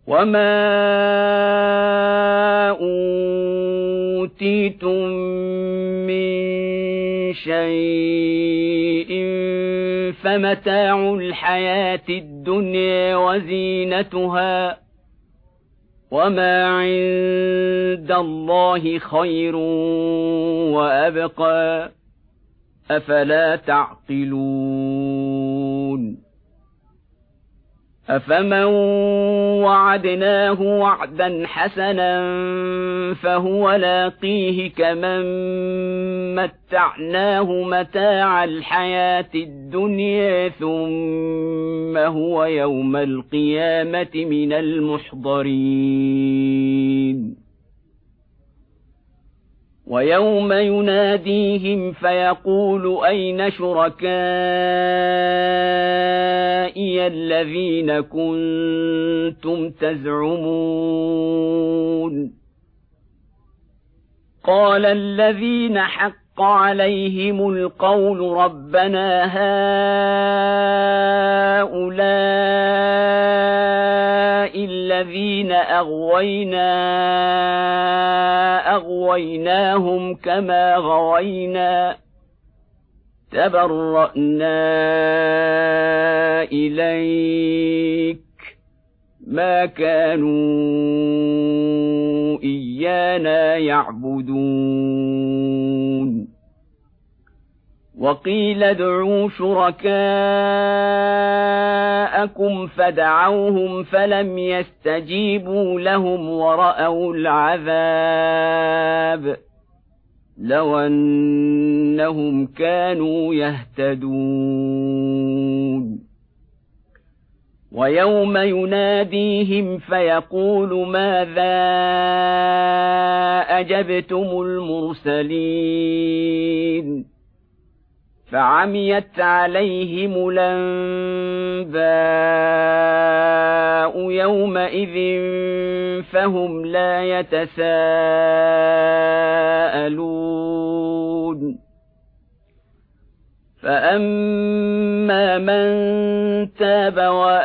وما أوتيتم من شيء فمتاع الحياة الدنيا وزينتها وما عند الله خير وأبقى أفلا تعقلون أفمن وعدناه وعدا حسنا فهو لاقيه كمن متعناه متاع الحياة الدنيا ثم هو يوم القيامة من المحضرين ويوم يناديهم فيقول أين شركائي الذين كنتم تزعمون قال الذين حق عليهم القول ربنا هؤلاء الذين أغويناهم كما غوينا تبرأنا إليك ما كانوا إيانا يعبدون وقيل ادعوا شركاءكم فدعوهم فلم يستجيبوا لهم ورأوا العذاب لو أنهم كانوا يهتدون ويوم يناديهم فيقول ماذا أجبتم المرسلين فعميت عليهم الأنباء يومئذ فهم لا يتساءلون فأما من تاب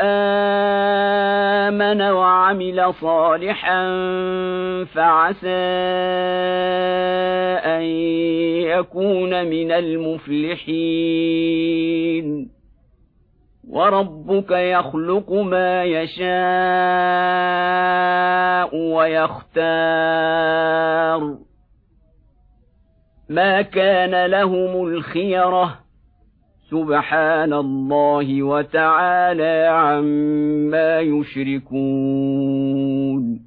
وآمن وعمل صالحا فعسى أن يكون من المفلحين وربك يخلق ما يشاء ويختار ما كان لهم الخيرة سبحان الله وتعالى عما يشركون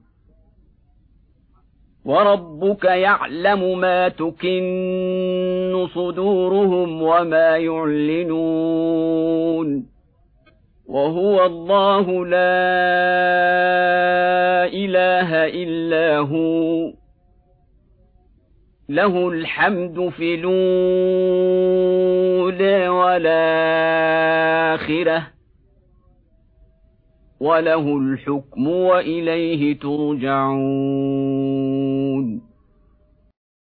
وربك يعلم ما تكن صدورهم وما يعلنون وهو الله لا إله إلا هو له الحمد في الأولى والآخرة وله الحكم وإليه ترجعون